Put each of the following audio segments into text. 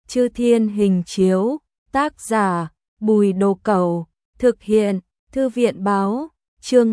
Chư Thiên Hình Chiếu, tác giả Bùi Đồ Cẩu, thực hiện Thư viện Báo, chương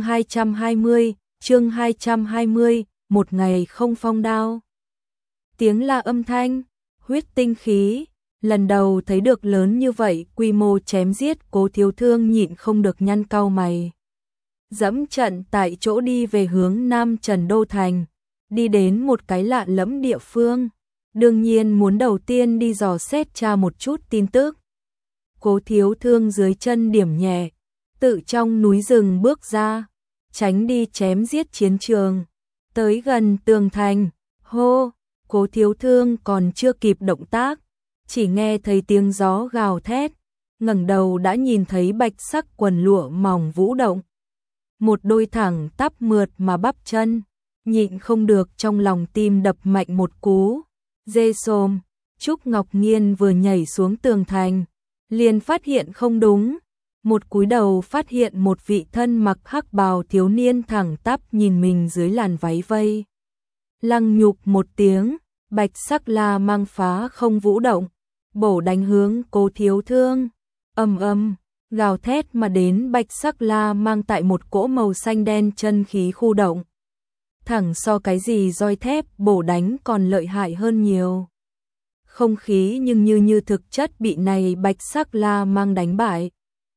220, một ngày không phong đao. Tiếng la âm thanh, huyết tinh khí, lần đầu thấy được lớn như vậy quy mô chém giết, Cố Thiếu Thương nhịn không được nhăn cau mày. Dẫm trận tại chỗ đi về hướng Nam Trần Đô Thành, đi đến một cái lạ lẫm địa phương, đương nhiên muốn đầu tiên đi dò xét tra một chút tin tức. Cố Thiếu Thương dưới chân điểm nhẹ, tự trong núi rừng bước ra, tránh đi chém giết chiến trường, tới gần tường thành, hô, Cố Thiếu Thương còn chưa kịp động tác, chỉ nghe thấy tiếng gió gào thét, ngẩng đầu đã nhìn thấy bạch sắc quần lụa mỏng vũ động. Một đôi thẳng tắp mượt mà bắp chân, nhịn không được trong lòng tim đập mạnh một cú. Dê xồm, Trúc Ngọc Nhiên vừa nhảy xuống tường thành, liền phát hiện không đúng. Một cúi đầu phát hiện một vị thân mặc hắc bào thiếu niên thẳng tắp nhìn mình dưới làn váy vây. Lăng nhục một tiếng, bạch sắc la mang phá không vũ động, bổ đánh hướng Cố Thiếu Thương. Gào thét mà đến bạch sắc la mang tại một cỗ màu xanh đen chân khí khu động. Thẳng so cái gì roi thép bổ đánh còn lợi hại hơn nhiều. Không khí nhưng như thực chất bị này bạch sắc la mang đánh bại.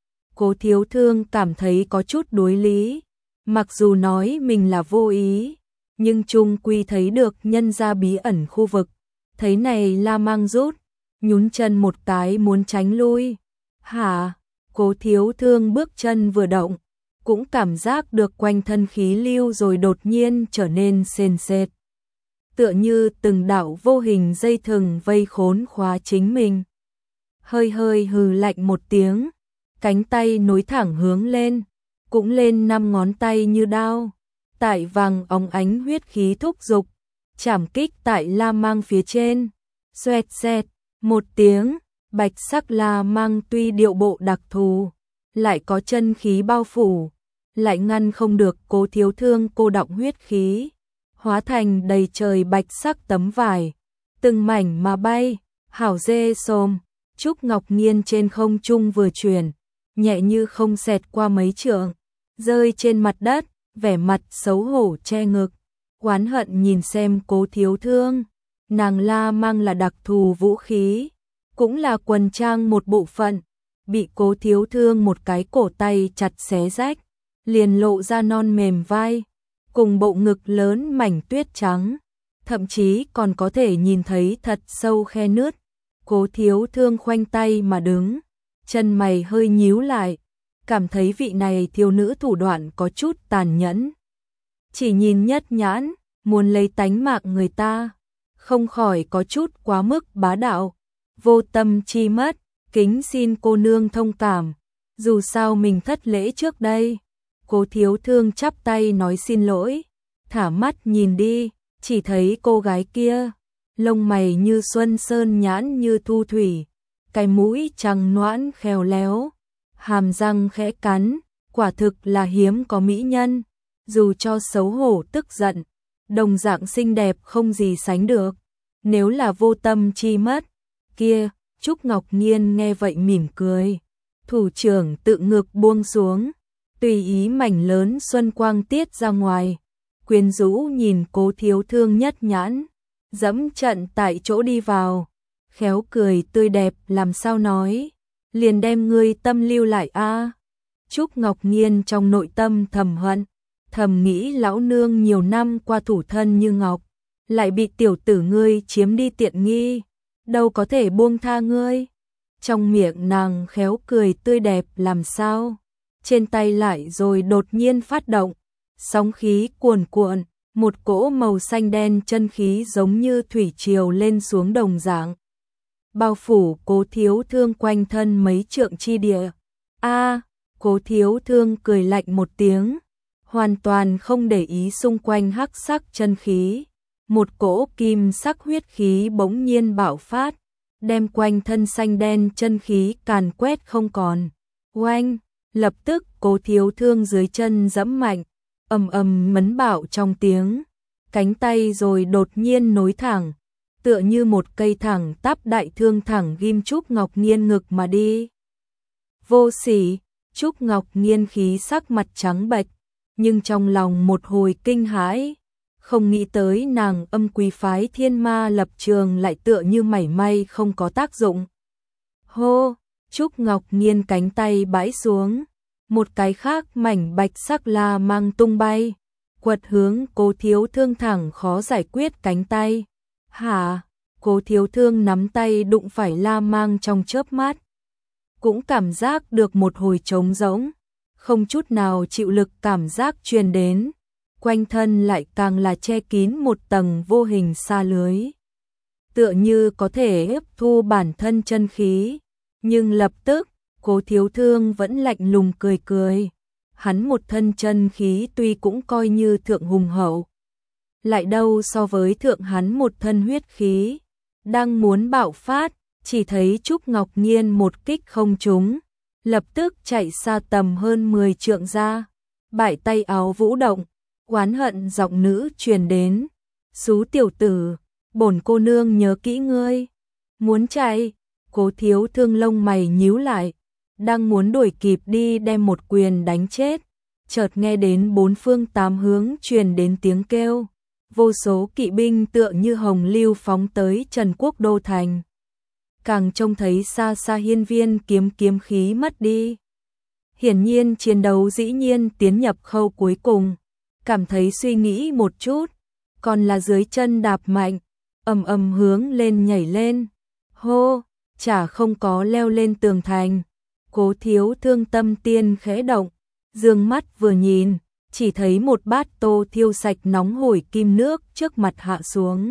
Cố Thiếu Thương cảm thấy có chút đối lý, mặc dù nói mình là vô ý, nhưng chung quy thấy được nhân ra bí ẩn khu vực, thấy này la mang rút, nhún chân một cái muốn tránh lui. Hả? Cố Thiếu Thương bước chân vừa động, cũng cảm giác được quanh thân khí lưu rồi đột nhiên trở nên sền sệt. Tựa như từng đạo vô hình dây thừng vây khốn khóa chính mình. Hơi hừ lạnh một tiếng, cánh tay nối thẳng hướng lên, cũng lên 5 ngón tay như đao. Tại vàng óng ánh huyết khí thúc dục, chảm kích tại la mang phía trên. Xoẹt xẹt, một tiếng, bạch sắc la mang tuy điệu bộ đặc thù, lại có chân khí bao phủ, lại ngăn không được Cố Thiếu Thương cô đọng huyết khí, hóa thành đầy trời bạch sắc tấm vải, từng mảnh mà bay. Hảo dê xồm, Trúc Ngọc Nhiên trên không trung vừa chuyển, nhẹ như không xẹt qua mấy trượng, rơi trên mặt đất, vẻ mặt xấu hổ che ngực, oán hận nhìn xem Cố Thiếu Thương. Nàng la mang là đặc thù vũ khí, cũng là quần trang một bộ phận, bị Cố Thiếu Thương một cái cổ tay chặt xé rách, liền lộ ra non mềm vai, cùng bộ ngực lớn mảnh tuyết trắng, thậm chí còn có thể nhìn thấy thật sâu khe nứt. Cố Thiếu Thương khoanh tay mà đứng, chân mày hơi nhíu lại, cảm thấy vị này thiếu nữ thủ đoạn có chút tàn nhẫn. Chỉ nhìn nhất nhãn, muốn lấy tánh mạng người ta, không khỏi có chút quá mức bá đạo, vô tâm chi mất, kính xin cô nương thông cảm, dù sao mình thất lễ trước đây. Cố Thiếu Thương chắp tay nói xin lỗi, thả mắt nhìn đi, chỉ thấy cô gái kia, lông mày như xuân sơn, nhãn như thu thủy, cái mũi trắng nõn khéo léo, hàm răng khẽ cắn, quả thực là hiếm có mỹ nhân, dù cho xấu hổ tức giận, đồng dạng xinh đẹp không gì sánh được. Nếu là vô tâm chi mất, kia, Trúc Ngọc Nhiên nghe vậy mỉm cười, thủ trưởng tự ngực buông xuống, tùy ý mảnh lớn xuân quang tiết ra ngoài, quyến rũ nhìn Cố Thiếu Thương nhất nhãn, dẫm trận tại chỗ đi vào, khéo cười tươi đẹp làm sao nói, liền đem ngươi tâm lưu lại a. Trúc Ngọc Nhiên trong nội tâm thầm hận, thầm nghĩ lão nương nhiều năm qua thủ thân như ngọc, lại bị tiểu tử ngươi chiếm đi tiện nghi, đâu có thể buông tha ngươi. Trong miệng nàng khéo cười tươi đẹp làm sao, trên tay lại rồi đột nhiên phát động, sóng khí cuồn cuộn, một cỗ màu xanh đen chân khí giống như thủy triều lên xuống đồng dạng, bao phủ Cố Thiếu Thương quanh thân mấy trượng chi địa. A, Cố Thiếu Thương cười lạnh một tiếng, hoàn toàn không để ý xung quanh hắc sắc chân khí. Một cỗ kim sắc huyết khí bỗng nhiên bạo phát, đem quanh thân xanh đen chân khí càn quét không còn. Oanh, lập tức Cố Thiếu Thương dưới chân giẫm mạnh, ầm ầm mấn bạo trong tiếng, cánh tay rồi đột nhiên nối thẳng, tựa như một cây thẳng tắp đại thương thẳng ghim Trúc Ngọc Nhiên ngực mà đi. Vô sỉ, Trúc Ngọc Nhiên khí sắc mặt trắng bệch, nhưng trong lòng một hồi kinh hãi, không nghĩ tới nàng Âm Quý phái Thiên Ma lập trường lại tựa như mảy may không có tác dụng. Hô, Trúc Ngọc Nhiên cánh tay bãi xuống, một cái khác mảnh bạch sắc la mang tung bay, quật hướng Cố Thiếu Thương thẳng khó giải quyết cánh tay. Hả? Cố Thiếu Thương nắm tay đụng phải la mang trong chớp mắt, cũng cảm giác được một hồi trống rỗng, không chút nào chịu lực cảm giác truyền đến, quanh thân lại càng là che kín một tầng vô hình sa lưới, tựa như có thể hấp thu bản thân chân khí. Nhưng lập tức, Cố Thiếu Thương vẫn lạnh lùng cười cười. Hắn một thân chân khí tuy cũng coi như thượng hùng hậu, lại đâu so với thượng hắn một thân huyết khí. Đang muốn bạo phát, chỉ thấy Trúc Ngọc Nhiên một kích không trúng, lập tức chạy xa tầm hơn 10 trượng ra, bải tay áo vũ động, oán hận giọng nữ truyền đến. Xú tiểu tử, bổn cô nương nhớ kỹ ngươi. Muốn chạy? Cố Thiếu Thương lông mày nhíu lại, đang muốn đuổi kịp đi đem một quyền đánh chết, chợt nghe đến bốn phương tám hướng truyền đến tiếng kêu, vô số kỵ binh tựa như hồng lưu phóng tới Trần Quốc đô thành. Càng trông thấy xa xa hiên viên kiếm khí mất đi. Hiển nhiên chiến đấu dĩ nhiên tiến nhập khâu cuối cùng, cảm thấy suy nghĩ một chút, còn là dưới chân đạp mạnh, ầm ầm hướng lên nhảy lên. Hô, chả không có leo lên tường thành. Cố Thiếu Thương tâm tiên khẽ động, dương mắt vừa nhìn, chỉ thấy một bát tô thiêu sạch nóng hổi kim nước trước mặt hạ xuống.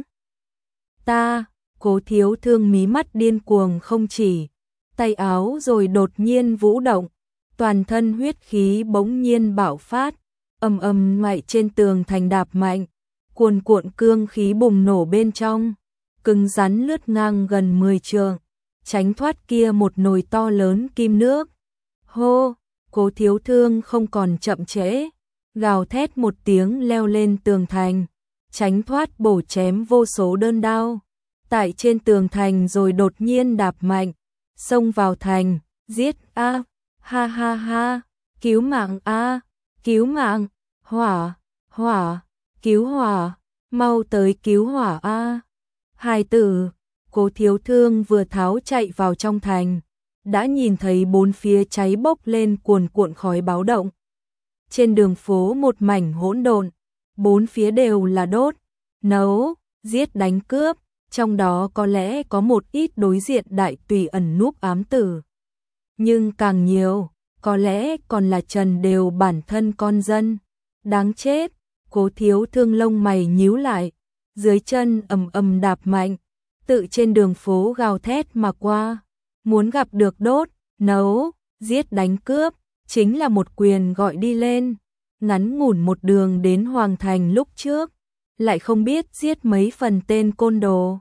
Cố Thiếu Thương mí mắt điên cuồng không chỉ, tay áo rồi đột nhiên vũ động, toàn thân huyết khí bỗng nhiên bạo phát, ầm ầm ngoại trên tường thành đạp mạnh, cuồn cuộn cương khí bùng nổ bên trong, cứng rắn lướt ngang gần 10 trượng, tránh thoát kia một nồi to lớn kim nước. Hô, Cố Thiếu Thương không còn chậm trễ, gào thét một tiếng leo lên tường thành, tránh thoát bổ chém vô số đơn đao, tại trên tường thành rồi đột nhiên đạp mạnh, xông vào thành, giết a, ha ha ha, cứu mạng a, cứu mạng, hỏa, cứu hỏa, mau tới cứu hỏa a. Hài tử, Cố Thiếu Thương vừa tháo chạy vào trong thành, đã nhìn thấy bốn phía cháy bốc lên cuồn cuộn khói báo động. Trên đường phố một mảnh hỗn độn, bốn phía đều là đốt, nấu, giết đánh cướp, trong đó có lẽ có một ít đối diện đại tùy ẩn núp ám tử. Nhưng càng nhiều, có lẽ còn là Trần đều bản thân con dân. Đáng chết, Cố Thiếu Thương lông mày nhíu lại, dưới chân ầm ầm đạp mạnh, tự trên đường phố gào thét mà qua, muốn gặp được đốt, nấu, giết đánh cướp, chính là một quyền gọi đi lên, ngắn ngủn một đường đến Hoàng Thành lúc trước, lại không biết giết mấy phần tên côn đồ.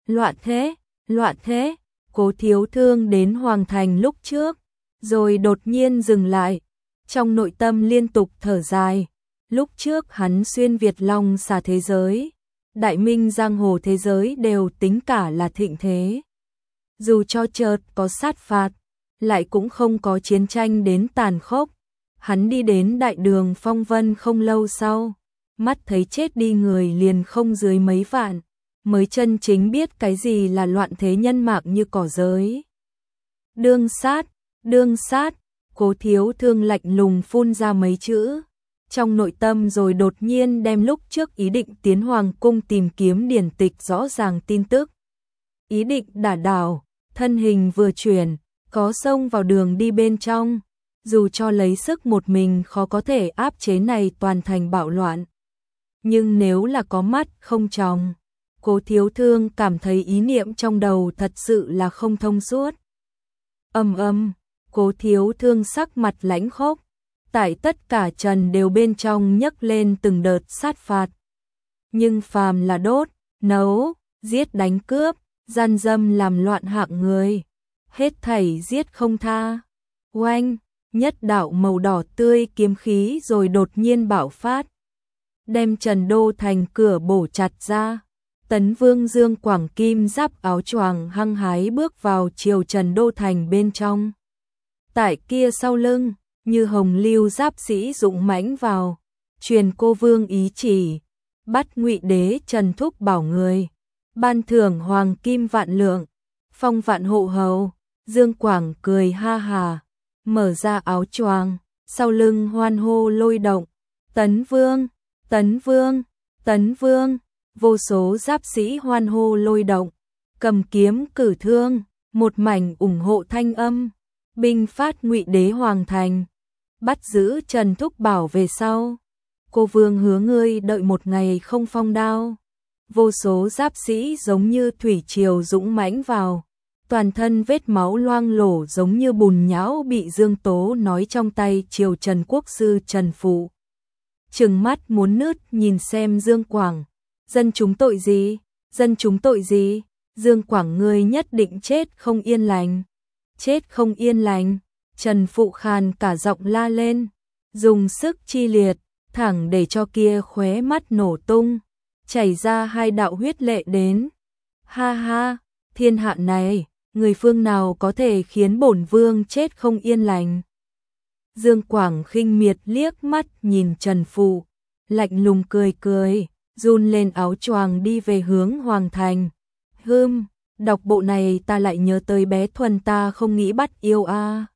Loạn thế, Cố Thiếu Thương đến Hoàng Thành lúc trước, rồi đột nhiên dừng lại, trong nội tâm liên tục thở dài, lúc trước hắn xuyên Việt Long xà thế giới, Đại Minh giang hồ thế giới đều tính cả là thịnh thế. Dù cho chợt có sát phạt, lại cũng không có chiến tranh đến tàn khốc. Hắn đi đến đại đường Phong Vân không lâu sau, mắt thấy chết đi người liền không dưới mấy vạn, mới chân chính biết cái gì là loạn thế nhân mạng như cỏ giới. Đương sát, Cố Thiếu Thương lạnh lùng phun ra mấy chữ, trong nội tâm rồi đột nhiên đem lúc trước ý định tiến Hoàng cung tìm kiếm điển tịch rõ ràng tin tức. Ý định đả đảo, thân hình vừa chuyển, có xông vào đường đi bên trong, dù cho lấy sức một mình khó có thể áp chế này toàn thành bạo loạn. Nhưng nếu là có mắt không tròng, Cố Thiếu Thương cảm thấy ý niệm trong đầu thật sự là không thông suốt. Cố Thiếu Thương sắc mặt lãnh khốc, tại tất cả Trần đều bên trong nhấc lên từng đợt sát phạt. Nhưng phàm là đốt, nấu, giết đánh cướp, gian dâm làm loạn hạng người, hết thảy giết không tha. Oanh, nhất đạo màu đỏ tươi kiếm khí rồi đột nhiên bạo phát, đem Trần Đô thành cửa bổ chặt ra. Tấn Vương Dương Quảng kim giáp áo choàng hăng hái bước vào triều Trần Đô Thành bên trong. Tại kia sau lưng, như hồng lưu giáp sĩ dũng mãnh vào, truyền cô vương ý chỉ, bắt Ngụy Đế Trần Thúc bảo người, ban thưởng hoàng kim vạn lượng, phong vạn hộ hầu. Dương Quảng cười ha hà, mở ra áo choàng, sau lưng hoan hô lôi động, Tấn Vương, Tấn Vương, Tấn Vương, vô số giáp sĩ hoan hô lôi động, cầm kiếm cử thương, một mảnh ủng hộ thanh âm, binh phát Ngụy Đế hoàng thành, bắt giữ Trần Thúc bảo về sau. Cô vương hứa ngươi đợi một ngày không phong đao. Vô số giáp sĩ giống như thủy triều dũng mãnh vào, toàn thân vết máu loang lổ giống như bùn nhão bị Dương Tố nói trong tay triều Trần Quốc sư Trần Phụ. Trừng mắt muốn nứt nhìn xem Dương Quảng, dân chúng tội gì, dân chúng tội gì, Dương Quảng ngươi nhất định chết không yên lành, chết không yên lành. Trần Phụ khàn cả giọng la lên, dùng sức chi liệt, thẳng để cho kia khóe mắt nổ tung, chảy ra hai đạo huyết lệ đến. Ha ha, thiên hạ này, người phương nào có thể khiến bổn vương chết không yên lành. Dương Quảng khinh miệt liếc mắt nhìn Trần Phụ, lạnh lùng cười cười, run lên áo choàng đi về hướng hoàng thành. Đọc bộ này ta lại nhớ tới bé Thuần ta không nghĩ bắt yêu a.